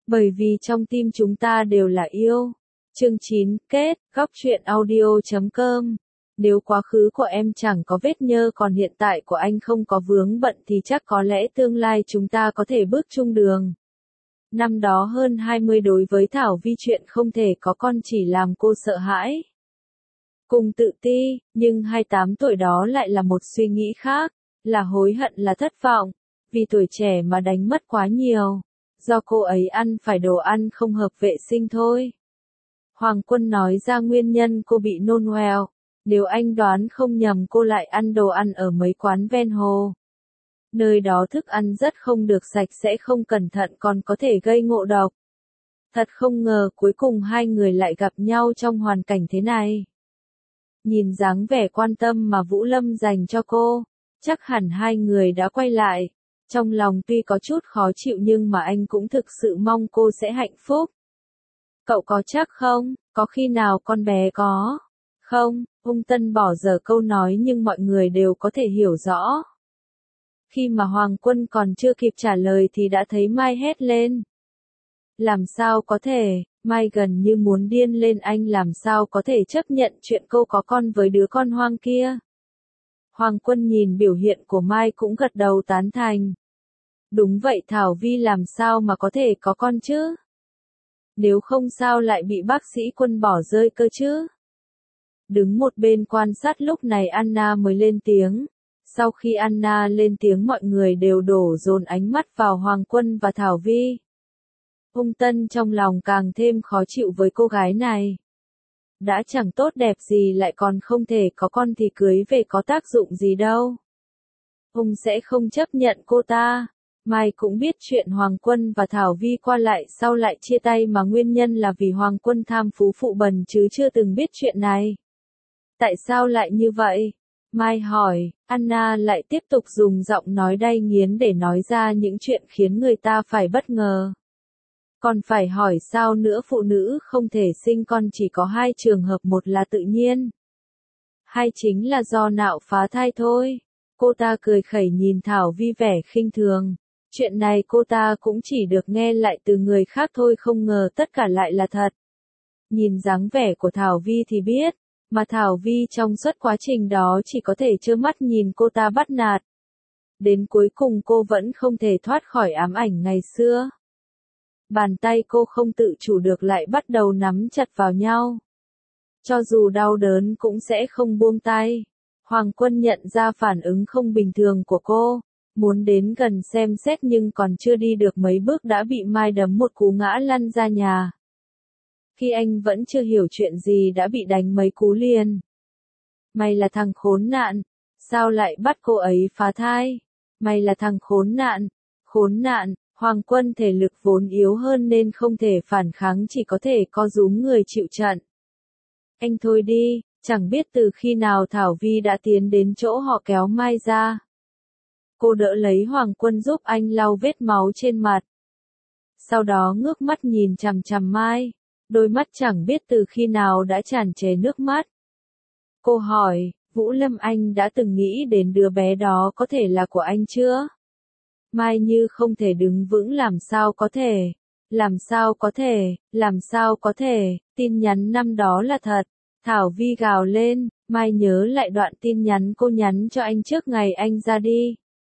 Bởi vì trong tim chúng ta đều là yêu. Chương 9, kết, góc truyện audio.com. Nếu quá khứ của em chẳng có vết nhơ còn hiện tại của anh không có vướng bận thì chắc có lẽ tương lai chúng ta có thể bước chung đường. Năm đó hơn 20 đối với Thảo Vi chuyện không thể có con chỉ làm cô sợ hãi. Cùng tự ti, nhưng 28 tuổi đó lại là một suy nghĩ khác, là hối hận là thất vọng, vì tuổi trẻ mà đánh mất quá nhiều. Do cô ấy ăn phải đồ ăn không hợp vệ sinh thôi. Hoàng Quân nói ra nguyên nhân cô bị nôn hoèo. Nếu anh đoán không nhầm cô lại ăn đồ ăn ở mấy quán ven hồ. Nơi đó thức ăn rất không được sạch sẽ không cẩn thận còn có thể gây ngộ độc. Thật không ngờ cuối cùng hai người lại gặp nhau trong hoàn cảnh thế này. Nhìn dáng vẻ quan tâm mà Vũ Lâm dành cho cô, chắc hẳn hai người đã quay lại. Trong lòng tuy có chút khó chịu nhưng mà anh cũng thực sự mong cô sẽ hạnh phúc. Cậu có chắc không? Có khi nào con bé có? Không, Ung Tân bỏ dở câu nói nhưng mọi người đều có thể hiểu rõ. Khi mà Hoàng Quân còn chưa kịp trả lời thì đã thấy Mai hét lên. Làm sao có thể, Mai gần như muốn điên lên, anh làm sao có thể chấp nhận chuyện cô có con với đứa con hoang kia. Hoàng Quân nhìn biểu hiện của Mai cũng gật đầu tán thành. Đúng vậy, Thảo Vi làm sao mà có thể có con chứ? Nếu không sao lại bị bác sĩ Quân bỏ rơi cơ chứ? Đứng một bên quan sát lúc này Anna mới lên tiếng. Sau khi Anna lên tiếng mọi người đều đổ dồn ánh mắt vào Hoàng Quân và Thảo Vi. Ung Tân trong lòng càng thêm khó chịu với cô gái này. Đã chẳng tốt đẹp gì lại còn không thể có con thì cưới về có tác dụng gì đâu. Ung sẽ không chấp nhận cô ta. Mai cũng biết chuyện Hoàng Quân và Thảo Vi qua lại sau lại chia tay mà nguyên nhân là vì Hoàng Quân tham phú phụ bần chứ chưa từng biết chuyện này. Tại sao lại như vậy? Mai hỏi, Anna lại tiếp tục dùng giọng nói đay nghiến để nói ra những chuyện khiến người ta phải bất ngờ. Còn phải hỏi sao nữa, phụ nữ không thể sinh con chỉ có hai trường hợp, một là tự nhiên. Hai chính là do nạo phá thai thôi. Cô ta cười khẩy nhìn Thảo Vi vẻ khinh thường. Chuyện này cô ta cũng chỉ được nghe lại từ người khác thôi, không ngờ tất cả lại là thật. Nhìn dáng vẻ của Thảo Vi thì biết, mà Thảo Vi trong suốt quá trình đó chỉ có thể trơ mắt nhìn cô ta bắt nạt. Đến cuối cùng cô vẫn không thể thoát khỏi ám ảnh ngày xưa. Bàn tay cô không tự chủ được lại bắt đầu nắm chặt vào nhau. Cho dù đau đớn cũng sẽ không buông tay. Hoàng Quân nhận ra phản ứng không bình thường của cô, muốn đến gần xem xét nhưng còn chưa đi được mấy bước đã bị Mai đấm một cú ngã lăn ra nhà. Khi anh vẫn chưa hiểu chuyện gì đã bị đánh mấy cú liền. Mày là thằng khốn nạn, sao lại bắt cô ấy phá thai? Mày là thằng khốn nạn, khốn nạn. Hoàng Quân thể lực vốn yếu hơn nên không thể phản kháng, chỉ có thể co rúm người chịu trận. Anh thôi đi, chẳng biết từ khi nào Thảo Vi đã tiến đến chỗ họ kéo Mai ra. Cô đỡ lấy Hoàng Quân giúp anh lau vết máu trên mặt. Sau đó ngước mắt nhìn chằm chằm Mai, đôi mắt chẳng biết từ khi nào đã tràn trề nước mắt. Cô hỏi, Vũ Lâm, anh đã từng nghĩ đến đứa bé đó có thể là của anh chưa? Mai như không thể đứng vững, làm sao có thể, làm sao có thể, làm sao có thể, tin nhắn năm đó là thật. Thảo Vi gào lên, Mai nhớ lại đoạn tin nhắn cô nhắn cho anh trước ngày anh ra đi.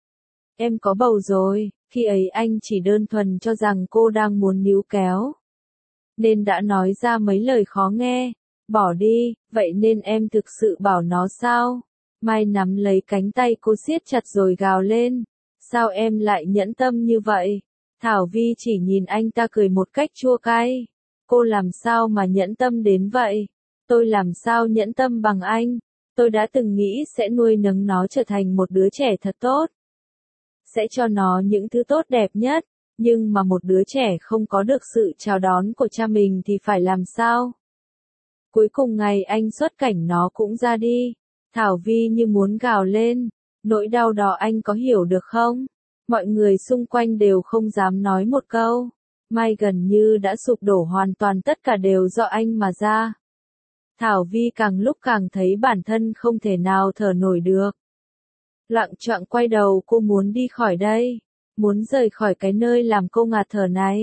Em có bầu rồi, khi ấy anh chỉ đơn thuần cho rằng cô đang muốn níu kéo. Nên đã nói ra mấy lời khó nghe, bỏ đi, vậy nên em thực sự bảo nó sao? Mai nắm lấy cánh tay cô siết chặt rồi gào lên. Sao em lại nhẫn tâm như vậy? Thảo Vi chỉ nhìn anh ta cười một cách chua cay. Cô làm sao mà nhẫn tâm đến vậy? Tôi làm sao nhẫn tâm bằng anh? Tôi đã từng nghĩ sẽ nuôi nấng nó trở thành một đứa trẻ thật tốt. Sẽ cho nó những thứ tốt đẹp nhất. Nhưng mà một đứa trẻ không có được sự chào đón của cha mình thì phải làm sao? Cuối cùng ngày anh xuất cảnh nó cũng ra đi. Thảo Vi như muốn gào lên. Nỗi đau đó anh có hiểu được không? Mọi người xung quanh đều không dám nói một câu. Mai gần như đã sụp đổ hoàn toàn, tất cả đều do anh mà ra. Thảo Vi càng lúc càng thấy bản thân không thể nào thở nổi được. Loạng choạng quay đầu, cô muốn đi khỏi đây. Muốn rời khỏi cái nơi làm cô ngạt thở này.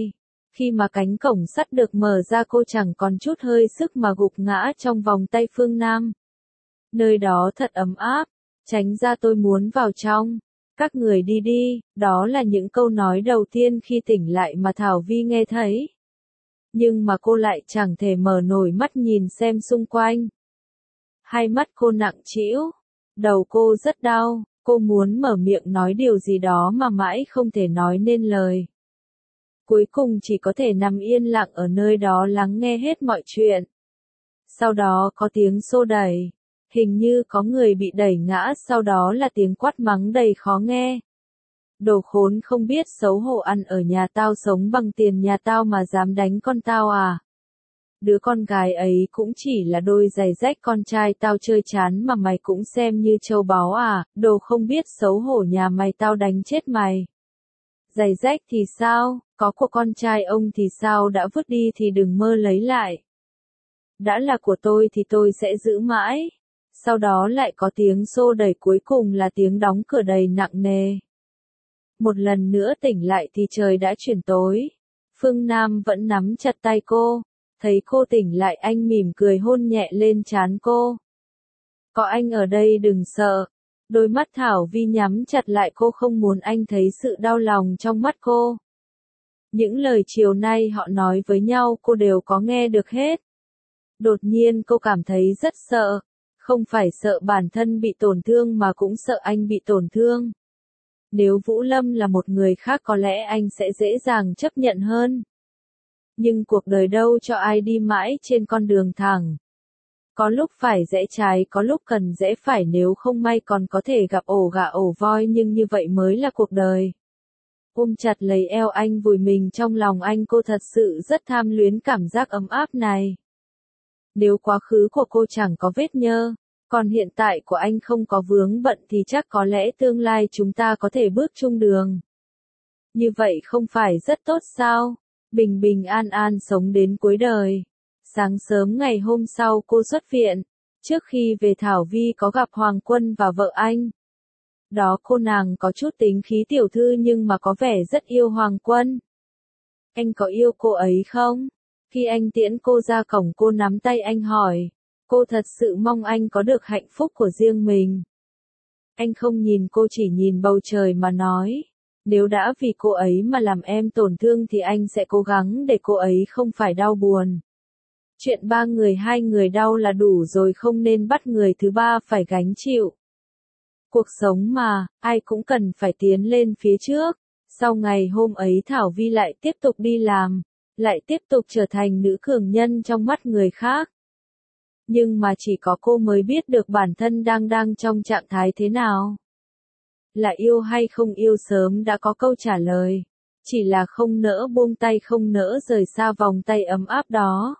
Khi mà cánh cổng sắt được mở ra cô chẳng còn chút hơi sức mà gục ngã trong vòng tay Phương Nam. Nơi đó thật ấm áp, tránh ra tôi muốn vào trong. Các người đi đi, đó là những câu nói đầu tiên khi tỉnh lại mà Thảo Vi nghe thấy. Nhưng mà cô lại chẳng thể mở nổi mắt nhìn xem xung quanh. Hai mắt cô nặng trĩu, đầu cô rất đau, cô muốn mở miệng nói điều gì đó mà mãi không thể nói nên lời. Cuối cùng chỉ có thể nằm yên lặng ở nơi đó lắng nghe hết mọi chuyện. Sau đó có tiếng xô đẩy, hình như có người bị đẩy ngã, sau đó là tiếng quát mắng đầy khó nghe. Đồ khốn không biết xấu hổ, ăn ở nhà tao sống bằng tiền nhà tao mà dám đánh con tao à? Đứa con gái ấy cũng chỉ là đôi giày rách con trai tao chơi chán mà mày cũng xem như châu báu à? Đồ không biết xấu hổ, nhà mày tao đánh chết mày. Giày rách thì sao, có của con trai ông thì sao, đã vứt đi thì đừng mơ lấy lại. Đã là của tôi thì tôi sẽ giữ mãi. Sau đó lại có tiếng xô đẩy, cuối cùng là tiếng đóng cửa đầy nặng nề. Một lần nữa tỉnh lại thì trời đã chuyển tối. Phương Nam vẫn nắm chặt tay cô. Thấy cô tỉnh lại, anh mỉm cười hôn nhẹ lên trán cô. Có anh ở đây đừng sợ. Đôi mắt Thảo Vi nhắm chặt lại, cô không muốn anh thấy sự đau lòng trong mắt cô. Những lời chiều nay họ nói với nhau cô đều có nghe được hết. Đột nhiên cô cảm thấy rất sợ. Không phải sợ bản thân bị tổn thương mà cũng sợ anh bị tổn thương. Nếu Vũ Lâm là một người khác có lẽ anh sẽ dễ dàng chấp nhận hơn. Nhưng cuộc đời đâu cho ai đi mãi trên con đường thẳng. Có lúc phải rẽ trái, có lúc cần rẽ phải, nếu không may còn có thể gặp ổ gà ổ voi, nhưng như vậy mới là cuộc đời. Ôm chặt lấy eo anh, vùi mình trong lòng anh, cô thật sự rất tham luyến cảm giác ấm áp này. Nếu quá khứ của cô chẳng có vết nhơ, còn hiện tại của anh không có vướng bận thì chắc có lẽ tương lai chúng ta có thể bước chung đường. Như vậy không phải rất tốt sao? Bình bình an an sống đến cuối đời. Sáng sớm ngày hôm sau cô xuất viện. Trước khi về Thảo Vi có gặp Hoàng Quân và vợ anh. Đó, cô nàng có chút tính khí tiểu thư nhưng mà có vẻ rất yêu Hoàng Quân. Anh có yêu cô ấy không? Khi anh tiễn cô ra cổng, cô nắm tay anh hỏi. Cô thật sự mong anh có được hạnh phúc của riêng mình. Anh không nhìn cô, chỉ nhìn bầu trời mà nói. Nếu đã vì cô ấy mà làm em tổn thương thì anh sẽ cố gắng để cô ấy không phải đau buồn. Chuyện ba người hai người đau là đủ rồi, không nên bắt người thứ ba phải gánh chịu. Cuộc sống mà, ai cũng cần phải tiến lên phía trước. Sau ngày hôm ấy Thảo Vi lại tiếp tục đi làm, lại tiếp tục trở thành nữ cường nhân trong mắt người khác. Nhưng mà chỉ có cô mới biết được bản thân đang trong trạng thái thế nào. Là yêu hay không yêu sớm đã có câu trả lời. Chỉ là không nỡ buông tay, không nỡ rời xa vòng tay ấm áp đó.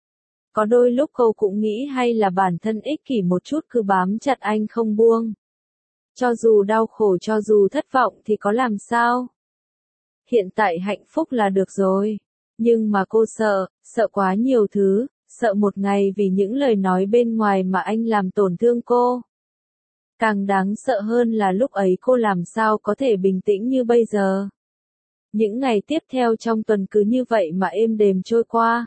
Có đôi lúc cô cũng nghĩ hay là bản thân ích kỷ một chút, cứ bám chặt anh không buông. Cho dù đau khổ, cho dù thất vọng thì có làm sao? Hiện tại hạnh phúc là được rồi. Nhưng mà cô sợ quá nhiều thứ, sợ một ngày vì những lời nói bên ngoài mà anh làm tổn thương cô. Càng đáng sợ hơn là lúc ấy cô làm sao có thể bình tĩnh như bây giờ. Những ngày tiếp theo trong tuần cứ như vậy mà êm đềm trôi qua.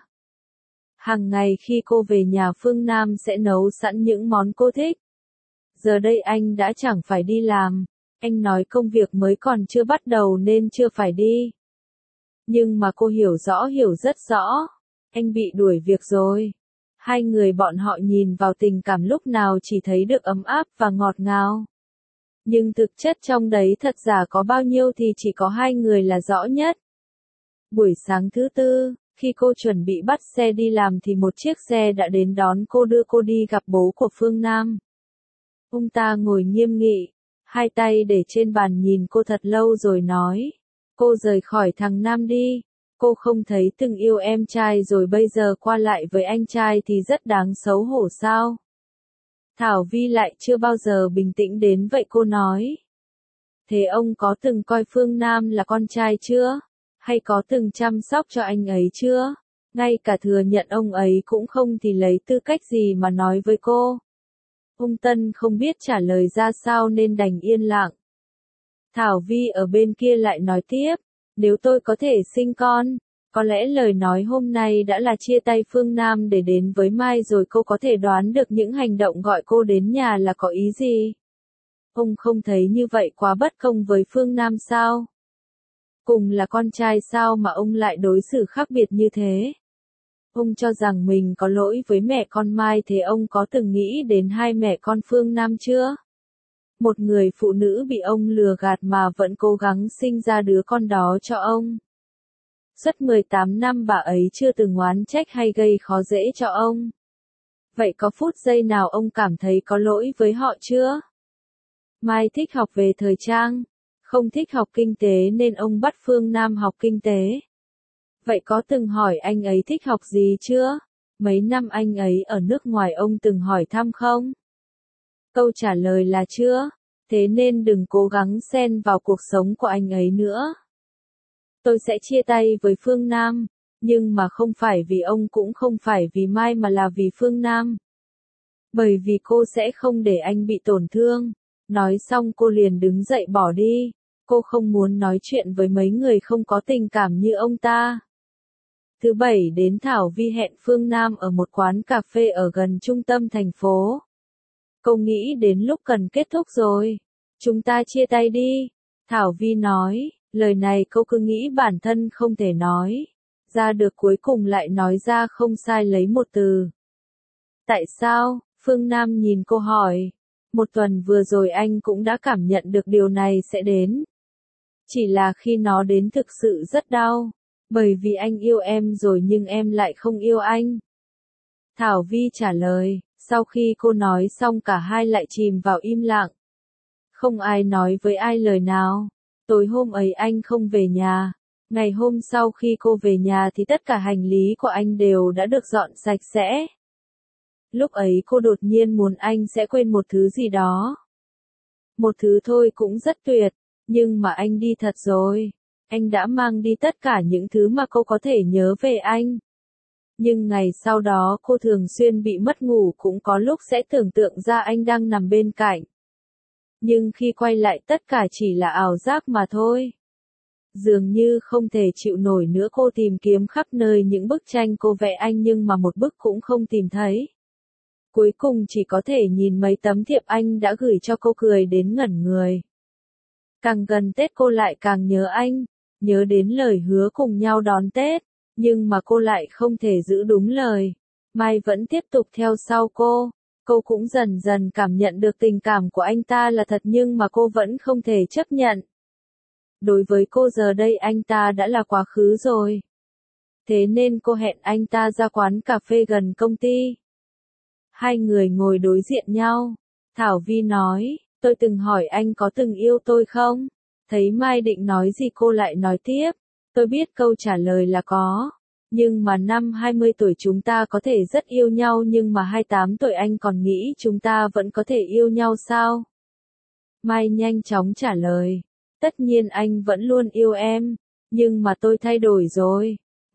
Hàng ngày khi cô về nhà, Phương Nam sẽ nấu sẵn những món cô thích. Giờ đây anh đã chẳng phải đi làm. Anh nói công việc mới còn chưa bắt đầu nên chưa phải đi. Nhưng mà cô hiểu rất rõ. Anh bị đuổi việc rồi. Hai người bọn họ nhìn vào tình cảm lúc nào chỉ thấy được ấm áp và ngọt ngào. Nhưng thực chất trong đấy thật giả có bao nhiêu thì chỉ có hai người là rõ nhất. Buổi sáng thứ tư, khi cô chuẩn bị bắt xe đi làm thì một chiếc xe đã đến đón cô, đưa cô đi gặp bố của Phương Nam. Ông ta ngồi nghiêm nghị, hai tay để trên bàn nhìn cô thật lâu rồi nói. Cô rời khỏi thằng Nam đi. Cô không thấy từng yêu em trai rồi bây giờ qua lại với anh trai thì rất đáng xấu hổ sao? Thảo Vi lại chưa bao giờ bình tĩnh đến vậy, cô nói. Thế ông có từng coi Phương Nam là con trai chưa? Hay có từng chăm sóc cho anh ấy chưa? Ngay cả thừa nhận ông ấy cũng không thì lấy tư cách gì mà nói với cô? Ông Tân không biết trả lời ra sao nên đành yên lặng. Thảo Vi ở bên kia lại nói tiếp. Nếu tôi có thể sinh con, Có lẽ lời nói hôm nay đã là chia tay Phương Nam để đến với Mai rồi, cô có thể đoán được những hành động gọi cô đến nhà là có ý gì. Ông không thấy như vậy quá bất công với Phương Nam sao? Cùng là con trai sao mà ông lại đối xử khác biệt như thế? Ông cho rằng mình có lỗi với mẹ con Mai, thế ông có từng nghĩ đến hai mẹ con Phương Nam chưa? Một người phụ nữ bị ông lừa gạt mà vẫn cố gắng sinh ra đứa con đó cho ông. Suốt 18 năm bà ấy chưa từng oán trách hay gây khó dễ cho ông. Vậy có phút giây nào ông cảm thấy có lỗi với họ chưa? Mai thích học về thời trang, không thích học kinh tế nên ông bắt Phương Nam học kinh tế. Vậy có từng hỏi anh ấy thích học gì chưa? Mấy năm anh ấy ở nước ngoài ông từng hỏi thăm không? Câu trả lời là chưa, thế nên đừng cố gắng xen vào cuộc sống của anh ấy nữa. Tôi sẽ chia tay với Phương Nam, nhưng mà không phải vì ông cũng không phải vì Mai mà là vì Phương Nam. Bởi vì cô sẽ không để anh bị tổn thương. Nói xong cô liền đứng dậy bỏ đi. Cô không muốn nói chuyện với mấy người không có tình cảm như ông ta. Thứ bảy đến Thảo Vi hẹn Phương Nam ở một quán cà phê ở gần trung tâm thành phố. Cô nghĩ đến lúc cần kết thúc rồi. Chúng ta chia tay đi. Thảo Vi nói, lời này cô cứ nghĩ bản thân không thể nói ra được, cuối cùng lại nói ra không sai lấy một từ. Tại sao? Phương Nam nhìn cô hỏi. Một tuần vừa rồi anh cũng đã cảm nhận được điều này sẽ đến. Chỉ là khi nó đến thực sự rất đau. Bởi vì anh yêu em rồi nhưng em lại không yêu anh. Thảo Vi trả lời, sau khi cô nói xong cả hai lại chìm vào im lặng. Không ai nói với ai lời nào. Tối hôm ấy anh không về nhà. Ngày hôm sau khi cô về nhà thì tất cả hành lý của anh đều đã được dọn sạch sẽ. Lúc ấy cô đột nhiên muốn anh sẽ quên một thứ gì đó. Một thứ thôi cũng rất tuyệt, nhưng mà anh đi thật rồi. Anh đã mang đi tất cả những thứ mà cô có thể nhớ về anh. Nhưng ngày sau đó cô thường xuyên bị mất ngủ, cũng có lúc sẽ tưởng tượng ra anh đang nằm bên cạnh. Nhưng khi quay lại tất cả chỉ là ảo giác mà thôi. Dường như không thể chịu nổi nữa, cô tìm kiếm khắp nơi những bức tranh cô vẽ anh nhưng mà một bức cũng không tìm thấy. Cuối cùng chỉ có thể nhìn mấy tấm thiệp anh đã gửi cho cô, cười đến ngẩn người. Càng gần Tết cô lại càng nhớ anh, nhớ đến lời hứa cùng nhau đón Tết, nhưng mà cô lại không thể giữ đúng lời. Mai vẫn tiếp tục theo sau cô cũng dần dần cảm nhận được tình cảm của anh ta là thật nhưng mà cô vẫn không thể chấp nhận. Đối với cô giờ đây anh ta đã là quá khứ rồi. Thế nên cô hẹn anh ta ra quán cà phê gần công ty. Hai người ngồi đối diện nhau. Thảo Vi nói, tôi từng hỏi anh có từng yêu tôi không? Thấy Mai định nói gì cô lại nói tiếp. Tôi biết câu trả lời là có. Nhưng mà năm 20 tuổi chúng ta có thể rất yêu nhau, nhưng mà 28 tuổi anh còn nghĩ chúng ta vẫn có thể yêu nhau sao? Mai nhanh chóng trả lời. Tất nhiên anh vẫn luôn yêu em. Nhưng mà tôi thay đổi rồi.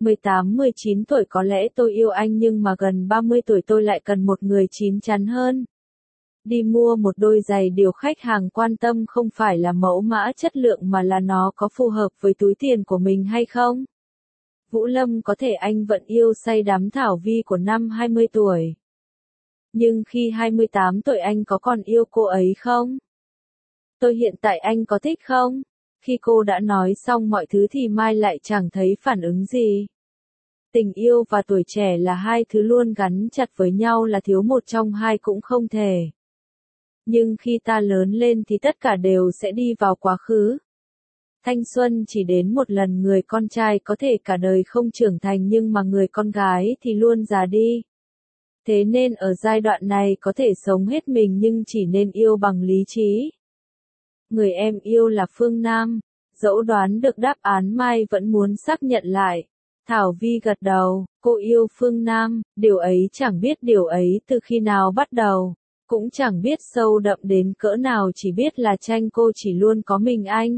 18-19 tuổi có lẽ tôi yêu anh nhưng mà gần 30 tuổi tôi lại cần một người chín chắn hơn. Đi mua một đôi giày, điều khách hàng quan tâm không phải là mẫu mã chất lượng mà là nó có phù hợp với túi tiền của mình hay không. Vũ Lâm có thể anh vẫn yêu say đắm Thảo Vi của năm 20 tuổi. Nhưng khi 28 tuổi anh có còn yêu cô ấy không? Tôi hiện tại anh có thích không? Khi cô đã nói xong mọi thứ thì Mai lại chẳng thấy phản ứng gì. Tình yêu và tuổi trẻ là hai thứ luôn gắn chặt với nhau, là thiếu một trong hai cũng không thể. Nhưng khi ta lớn lên thì tất cả đều sẽ đi vào quá khứ. Thanh xuân chỉ đến một lần, người con trai có thể cả đời không trưởng thành nhưng mà người con gái thì luôn già đi. Thế nên ở giai đoạn này có thể sống hết mình nhưng chỉ nên yêu bằng lý trí. Người em yêu là Phương Nam. Dẫu đoán được đáp án Mai vẫn muốn xác nhận lại. Thảo Vi gật đầu, cô yêu Phương Nam, điều ấy chẳng biết điều ấy từ khi nào bắt đầu. Cũng chẳng biết sâu đậm đến cỡ nào, chỉ biết là tranh cô chỉ luôn có mình anh.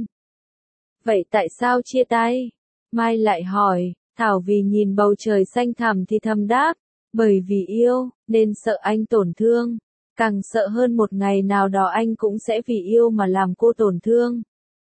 Vậy tại sao chia tay? Mai lại hỏi. Thảo Vi nhìn bầu trời xanh thẳm thì thầm đáp. Bởi vì yêu, nên sợ anh tổn thương. Càng sợ hơn một ngày nào đó anh cũng sẽ vì yêu mà làm cô tổn thương.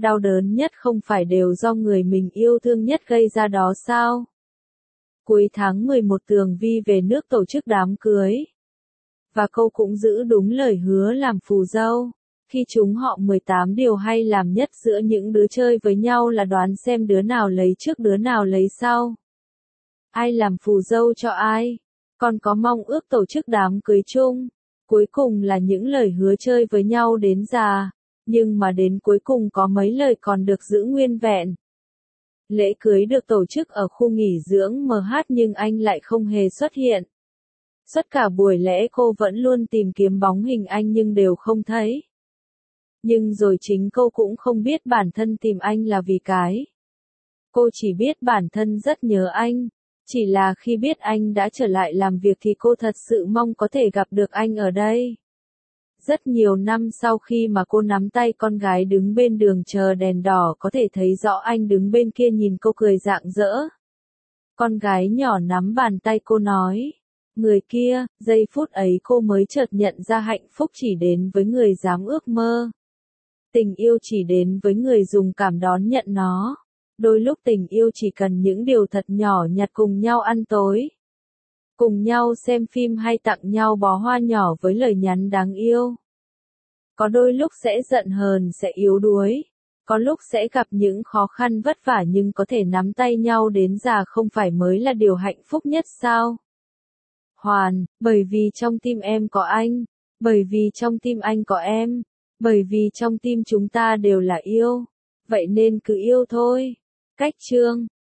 Đau đớn nhất không phải đều do người mình yêu thương nhất gây ra đó sao? Cuối tháng 11 Tường Vi về nước tổ chức đám cưới. Và cô cũng giữ đúng lời hứa làm phù dâu. Khi chúng họ 18 điều hay làm nhất giữa những đứa chơi với nhau là đoán xem đứa nào lấy trước đứa nào lấy sau. Ai làm phù dâu cho ai? Còn có mong ước tổ chức đám cưới chung. Cuối cùng là những lời hứa chơi với nhau đến già. Nhưng mà đến cuối cùng có mấy lời còn được giữ nguyên vẹn. Lễ cưới được tổ chức ở khu nghỉ dưỡng MH nhưng anh lại không hề xuất hiện. Suốt cả buổi lễ cô vẫn luôn tìm kiếm bóng hình anh nhưng đều không thấy. Nhưng rồi chính cô cũng không biết bản thân tìm anh là vì cái. Cô chỉ biết bản thân rất nhớ anh. Chỉ là khi biết anh đã trở lại làm việc thì cô thật sự mong có thể gặp được anh ở đây. Rất nhiều năm sau khi mà cô nắm tay con gái đứng bên đường chờ đèn đỏ có thể thấy rõ anh đứng bên kia nhìn cô cười rạng rỡ. Con gái nhỏ nắm bàn tay cô nói. Người kia, giây phút ấy cô mới chợt nhận ra hạnh phúc chỉ đến với người dám ước mơ. Tình yêu chỉ đến với người dùng cảm đón nhận nó. Đôi lúc tình yêu chỉ cần những điều thật nhỏ nhặt cùng nhau ăn tối. Cùng nhau xem phim hay tặng nhau bó hoa nhỏ với lời nhắn đáng yêu. Có đôi lúc sẽ giận hờn sẽ yếu đuối. Có lúc sẽ gặp những khó khăn vất vả nhưng có thể nắm tay nhau đến già không phải mới là điều hạnh phúc nhất sao? Hoàn, bởi vì trong tim em có anh. Bởi vì trong tim anh có em. Bởi vì trong tim chúng ta đều là yêu. Vậy nên cứ yêu thôi. Cách chương